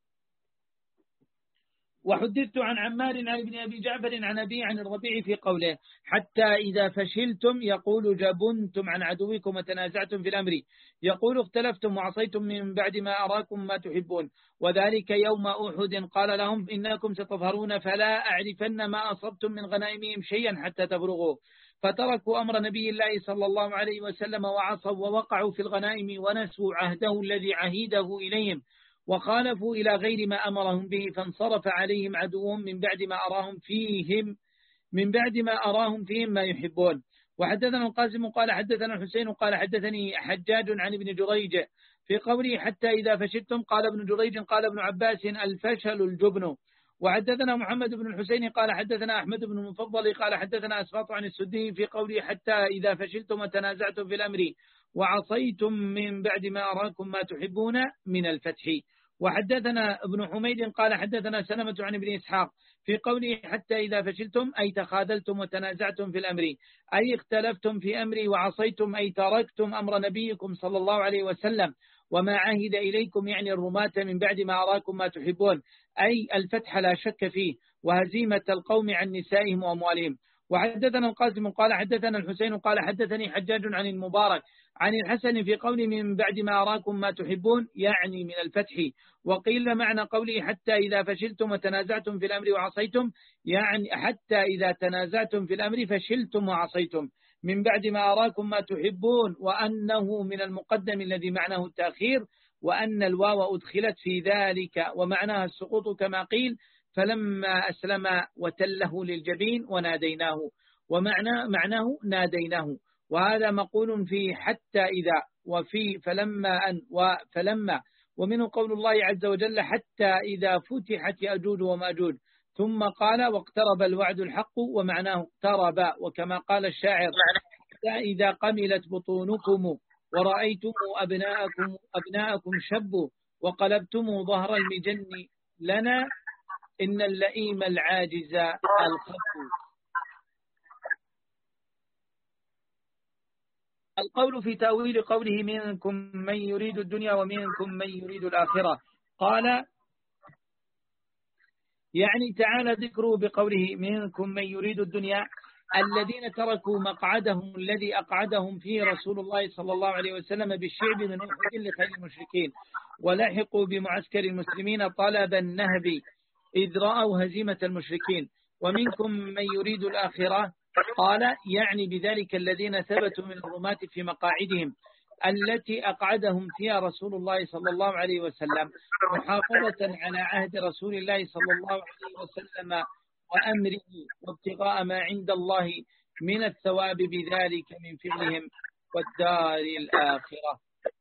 وحدثت عن عمار عن ابن أبي جعفر عن أبي عن الربيع في قوله: حتى إذا فشلتم يقول جبنتم عن عدوكم وتنازعتم في الأمر يقول اختلفتم وعصيتم من بعد ما أراكم ما تحبون، وذلك يوم أحد قال لهم: إنكم ستظهرون فلا أعرفن ما أصبتم من غنائمهم شيئا حتى تبرغوا، فتركوا أمر نبي الله صلى الله عليه وسلم وعصوا ووقعوا في الغنائم ونسوا عهده الذي عهده إليهم وخالفوا إلى غير ما أمرهم به، فانصرف عليهم عدوهم من بعد ما أراهم فيهم من بعد ما أراهم فيهم ما يحبون. وحدثنا القاسم قال حدثنا الحسين قال حدثني حجاج عن ابن جريج في قوله: حتى إذا فشلتم قال ابن جريج قال ابن عباس: الفشل الجبن. وحدثنا محمد بن الحسين قال حدثنا أحمد بن المفضل قال حدثنا أسباط عن السدي في قوله: حتى إذا فشلتم وتنازعتم في الأمر وعصيتم من بعد ما أراكم ما تحبون من الفتح. وحدثنا ابن حميد قال حدثنا سلمة عن ابن إسحاق في قوله: حتى إذا فشلتم أي تخاذلتم وتنازعتم في الأمر أي اختلفتم في أمري وعصيتم أي تركتم أمر نبيكم صلى الله عليه وسلم وما عهد إليكم يعني الرماة من بعد ما أراكم ما تحبون، أي الفتح لا شك فيه وهزيمة القوم عن نسائهم وأموالهم. وحدثنا القاسم قال حدثنا الحسين قال حدثني حجاج عن المبارك عن الحسن في قول من بعد ما أراكم ما تحبون يعني من الفتح. وقيل معنى قوله: حتى إذا فشلتم وتنازعتم في الأمر وعصيتم يعني حتى إذا تنازعتم في الأمر فشلتم وعصيتم من بعد ما أراكم ما تحبون، وأنه من المقدم الذي معناه التأخير وأن الواو أدخلت في ذلك ومعناها السقوط كما قيل فلما أسلم وتله للجبين وناديناه، ومعنى معناه ناديناه. وهذا مقول في حتى إذا وفي فلما أن وفلما، ومنه قول الله عز وجل حتى إذا فتحت يأجوج وماجوج، ثم قال واقترب الوعد الحق، ومعناه اقترب، وكما قال الشاعر حتى إذا قملت بطونكم ورأيتم أبناءكم أبناءكم شبوا وقلبتم ظهر المجن لنا إن اللئيم العاجز الخف. القول في تأويل قوله منكم من يريد الدنيا ومنكم من يريد الآخرة، قال يعني تعالى ذكره بقوله منكم من يريد الدنيا الذين تركوا مقعدهم الذي أقعدهم فيه رسول الله صلى الله عليه وسلم بالشعب من أحد لخير المشركين، ولحقوا بمعسكر المسلمين طلب النهب إذ رأوا هزيمة المشركين. ومنكم من يريد الآخرة قال يعني بذلك الذين ثبتوا من الرماة في مقاعدهم التي أقعدهم فيها رسول الله صلى الله عليه وسلم محافظة على عهد رسول الله صلى الله عليه وسلم وأمره وابتغاء ما عند الله من الثواب بذلك من فعلهم والدار الآخرة.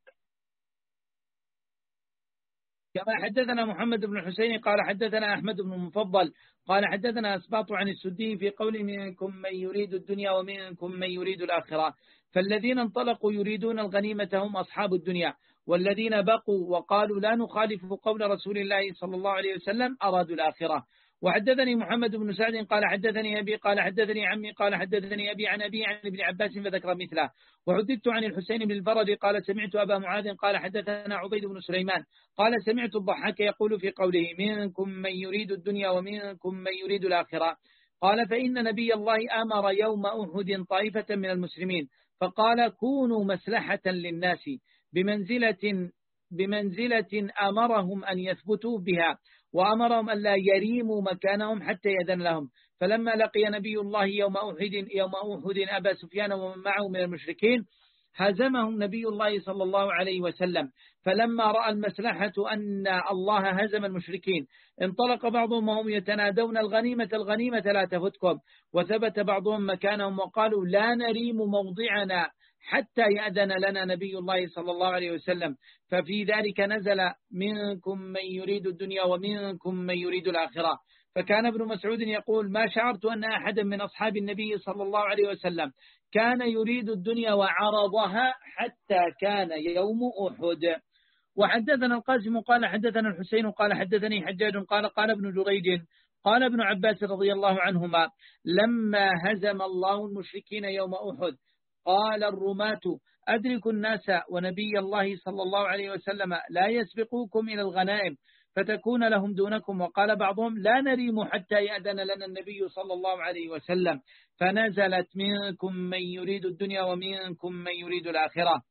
كما حدثنا محمد بن حسين قال حدثنا أحمد بن المفضل قال حدثنا أسباط عن السدي في قول منكم من يريد الدنيا ومنكم من يريد الآخرة، فالذين انطلقوا يريدون الغنيمة هم أصحاب الدنيا، والذين بقوا وقالوا لا نخالف قول رسول الله صلى الله عليه وسلم أرادوا الآخرة. وحدثني محمد بن سعد قال حدثني أبي قال حدثني عمي قال حدثني أبي عن أبي عن ابن عباس فذكر مثله. وحدثت عن الحسين بن الفرج قال سمعت أبا معاذ قال حدثنا عبيد بن سليمان قال سمعت الضحاك يقول في قوله منكم من يريد الدنيا ومنكم من يريد الآخرة، قال فإن نبي الله أمر يوم أحد طائفة من المسلمين فقال كونوا مسلحة للناس بمنزلة بمنزلة أمرهم أن يثبتوا بها، وأمرهم أن لا يريموا مكانهم حتى يأذن لهم. فلما لقي نبي الله يوم أحد يوم أحد أبا سفيان ومن معه من المشركين هزمهم نبي الله صلى الله عليه وسلم، فلما رأى المسلحة أن الله هزم المشركين انطلق بعضهم وهم يتنادون الغنيمة الغنيمة لا تفتكم، وثبت بعضهم مكانهم وقالوا لا نريم موضعنا حتى يأذن لنا نبي الله صلى الله عليه وسلم. ففي ذلك نزل منكم من يريد الدنيا ومنكم من يريد الآخرة. فكان ابن مسعود يقول ما شعرت أن أحدا من أصحاب النبي صلى الله عليه وسلم كان يريد الدنيا وعرضها حتى كان يوم أحد. وحدثنا القاسم قال حدثنا الحسين قال حدثني حجاج قال قال ابن جريج قال ابن عباس رضي الله عنهما لما هزم الله المشركين يوم أحد قال الرماة أدركوا الناس ونبي الله صلى الله عليه وسلم لا يسبقوكم إلى الغنائم فتكون لهم دونكم. وقال بعضهم لا نريم حتى يأذن لنا النبي صلى الله عليه وسلم، فنزلت منكم من يريد الدنيا ومنكم من يريد الآخرة.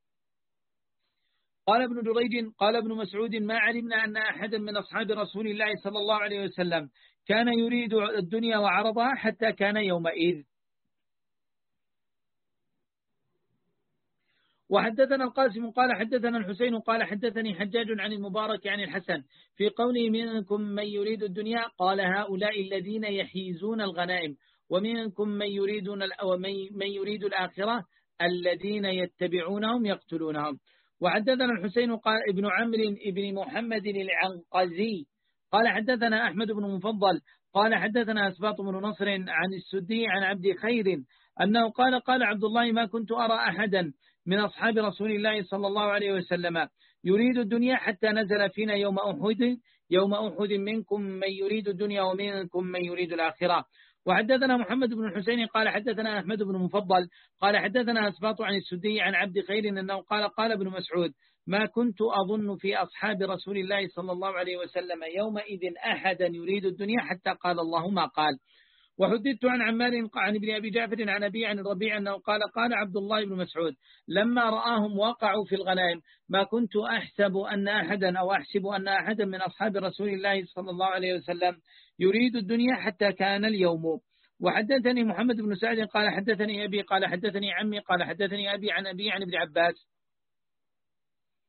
قال ابن جريج قال ابن مسعود ما علمنا أن أحدا من أصحاب رسول الله صلى الله عليه وسلم كان يريد الدنيا وعرضها حتى كان يومئذ. وحدثنا القاسم قال حدثنا الحسين قال حدثني حجاج عن المبارك عن الحسن في قوله منكم من يريد الدنيا قال هؤلاء الذين يحيزون الغنائم، ومنكم من يريدون من يريد الآخرة الذين يتبعونهم يقتلونهم. وحدثنا الحسين قال ابن عمرو ابن محمد العنقزي قال حدثنا أحمد بن مفضل قال حدثنا أسباط بن نصر عن السدي عن عبد خير أنه قال قال عبد الله ما كنت أرى أحدا من أصحاب رسول الله صلى الله عليه وسلم يريد الدنيا حتى نزل فينا يوم أحد يوم أحد منكم من يريد الدنيا ومنكم من يريد الآخرة. وحدثنا محمد بن الحسين قال حدثنا أحمد بن مفضل قال حدثنا أسباط عن السدي عن عبد خير أنه قال قال ابن مسعود ما كنت أظن في أصحاب رسول الله صلى الله عليه وسلم يومئذ أحدا يريد الدنيا حتى قال الله ما قال. وحدثت عن عمار عن ابن أبي جعفر عن أبي عن الربيع أنه قال قال عبد الله بن مسعود لما رآهم وقعوا في الغنائم ما كنت أحسب أن أحدا أو أحسب أن أحدا من أصحاب رسول الله صلى الله عليه وسلم يريد الدنيا حتى كان اليوم. وحدثني محمد بن سعد قال حدثني أبي قال حدثني عمي قال حدثني أبي عن أبي عن ابن عباس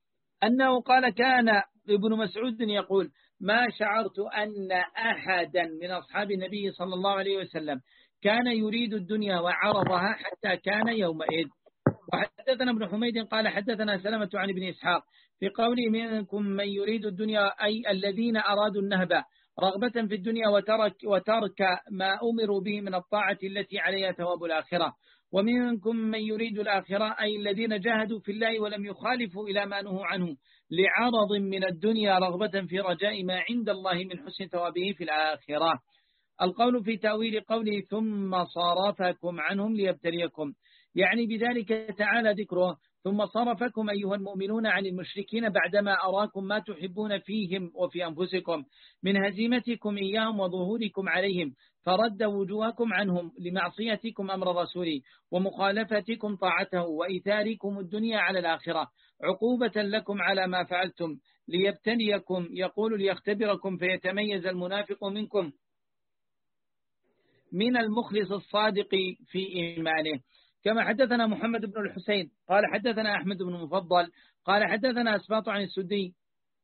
أنه قال كان ابن مسعود يقول ما شعرت أن أحدا من أصحاب النبي صلى الله عليه وسلم كان يريد الدنيا وعرضها حتى كان يومئذ. وحدثنا ابن حميد قال حدثنا سلمة عن ابن إسحاق في قوله منكم من يريد الدنيا أي الذين أرادوا النهبة رغبة في الدنيا وترك, وترك ما أمروا به من الطاعة التي عليها ثواب الآخرة. ومنكم من يريد الآخرة أي الذين جاهدوا في الله ولم يخالفوا إلى ما نهوا عنه لعرض من الدنيا رغبة في رجاء ما عند الله من حسن ثوابه في الآخرة. القول في تأويل قوله ثم صرفكم عنهم ليبتليكم، يعني بذلك تعالى ذكره ثم صرفكم أيها المؤمنون عن المشركين بعدما أراكم ما تحبون فيهم وفي أنفسكم من هزيمتكم إياهم وظهوركم عليهم، فرد وجوهكم عنهم لمعصيتكم أمر رسوله ومخالفتكم طاعته وإيثاركم الدنيا على الآخرة عقوبة لكم على ما فعلتم ليبتليكم، يقول ليختبركم فيتميز المنافق منكم من المخلص الصادق في إيمانه. كما حدثنا محمد بن الحسين قال حدثنا أحمد بن مفضل قال حدثنا أسباط عن السدي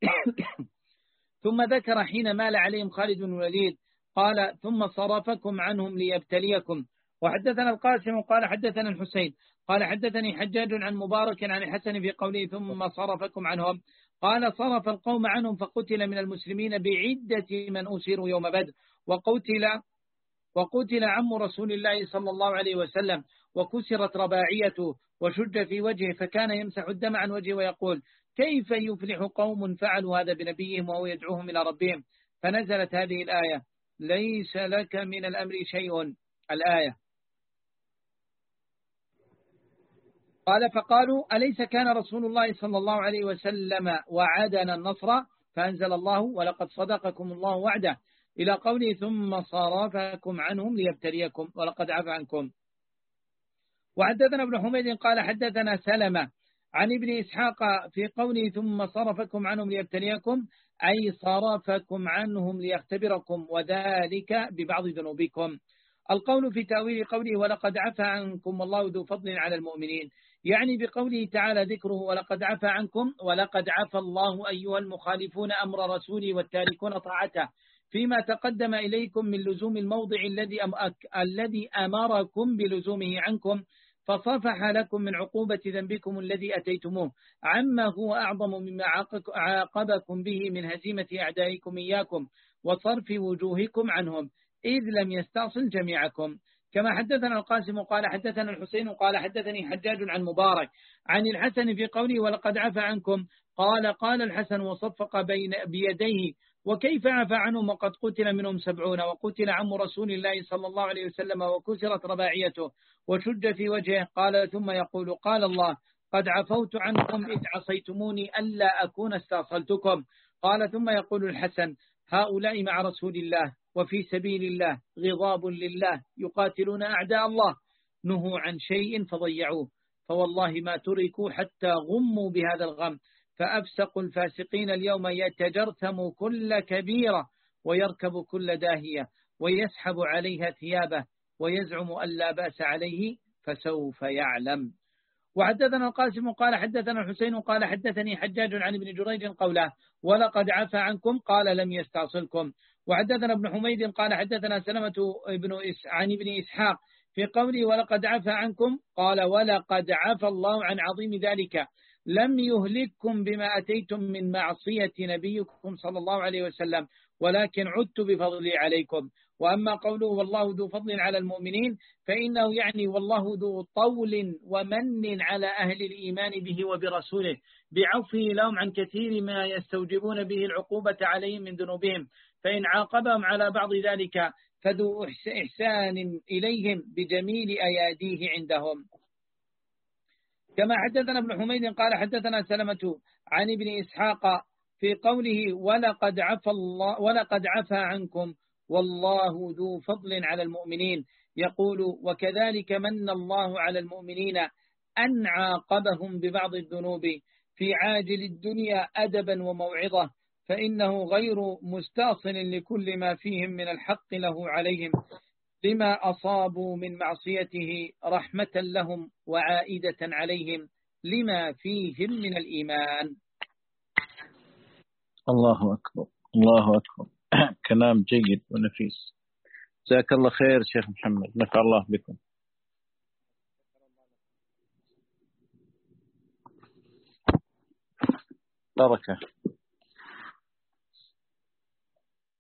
ثم ذكر حين مال عليهم خالد بن الوليد قال ثم صرفكم عنهم ليبتليكم. وحدثنا القاسم قال حدثنا الحسين قال حدثني حجاج عن مبارك عن الحسن في قوله ثم صرفكم عنهم قال صرف القوم عنهم فقتل من المسلمين بعدة من أسيروا يوم بدر وقتل وقتل عم رسول الله صلى الله عليه وسلم وكسرت رباعيته وشج في وجهه فكان يمسح الدم عن وجهه ويقول كيف يفلح قوم فعلوا هذا بنبيهم وهو يدعوهم إلى ربهم، فنزلت هذه الآية ليس لك من الأمر شيء الآية. قال فقالوا أليس كان رسول الله صلى الله عليه وسلم وعدنا النصر فأنزل الله ولقد صدقكم الله وعده إلى قوله ثم صرفكم عنهم ليبتليكم ولقد عفا عنكم. وحدثنا ابن حميد قال حدثنا سلمة عن ابن إسحاق في قوله ثم صرفكم عنهم ليبتليكم أي صرفكم عنهم ليختبركم وذلك ببعض ذنوبكم. القول في تأويل قوله ولقد عفا عنكم والله ذو فضل على المؤمنين، يعني بقوله تعالى ذكره ولقد عفا عنكم ولقد عفا الله أيها المخالفون أمر رسوله والتاركون طاعته فيما تقدم إليكم من لزوم الموضع الذي الذي أمركم بلزومه عنكم فصفح لكم من عقوبة ذنبكم الذي أتيتموه عما هو أعظم مما عاقبكم به من هزيمة أعدائكم إياكم وصرف وجوهكم عنهم إذ لم يستأصل جميعكم. كما حدثنا القاسم قال حدثنا الحسين قال حدثني حجاج عن مبارك عن الحسن في قوله ولقد عفا عنكم قال قال الحسن وصفق بين بيديه وكيف عفا عنهم وقد قتل منهم سبعون وقتل عم رسول الله صلى الله عليه وسلم وكسرت رباعيته وشج في وجهه قال ثم يقول قال الله قد عفوت عنكم إذ عصيتموني ألا أكون استأصلتكم. قال ثم يقول الحسن هؤلاء مع رسول الله وفي سبيل الله غضاب لله يقاتلون أعداء الله نهوا عن شيء فضيعوه فوالله ما تركوا حتى غموا بهذا الغم فأفسق الفاسقين اليوم يتجرثم كل كبيرة ويركب كل داهية ويسحب عليها ثيابه ويزعم أن لا بأس عليه فسوف يعلم. وحدثنا القاسم قال حدثنا الحسين قال حدثني حجاج عن ابن جريج قوله ولقد عفا عنكم قال لم يستعصلكم. وحدثنا ابن حميد قال حدثنا سلمة ابن إس عن ابن إسحاق في قوله ولقد عفا عنكم قال ولقد عفا الله عن عظيم ذلك لم يهلككم بما أتيتم من معصية نبيكم صلى الله عليه وسلم ولكن عدت بفضلي عليكم. وأما قوله والله ذو فضل على المؤمنين فإنه يعني والله ذو طول ومن على أهل الإيمان به وبرسوله بعفوه لهم عن كثير ما يستوجبون به العقوبة عليهم من ذنوبهم فإن عاقبهم على بعض ذلك فذو إحسان إليهم بجميل أياديه عندهم. كما حدثنا ابن حميد قال حدثنا سلمة عن ابن إسحاق في قوله ولقد عفا الله ولقد عفا عنكم والله ذو فضل على المؤمنين يقول وكذلك من الله على المؤمنين أن عاقبهم ببعض الذنوب في عاجل الدنيا أدبا وموعظة فإنه غير مستأصل لكل ما فيهم من الحق له عليهم لما أصابوا من معصيته رحمة لهم وعائدة عليهم لما فيهم من الإيمان. الله أكبر، الله أكبر. كلام جيد ونفيس. جزاك الله خير شيخ محمد، نفع الله بكم. بركة.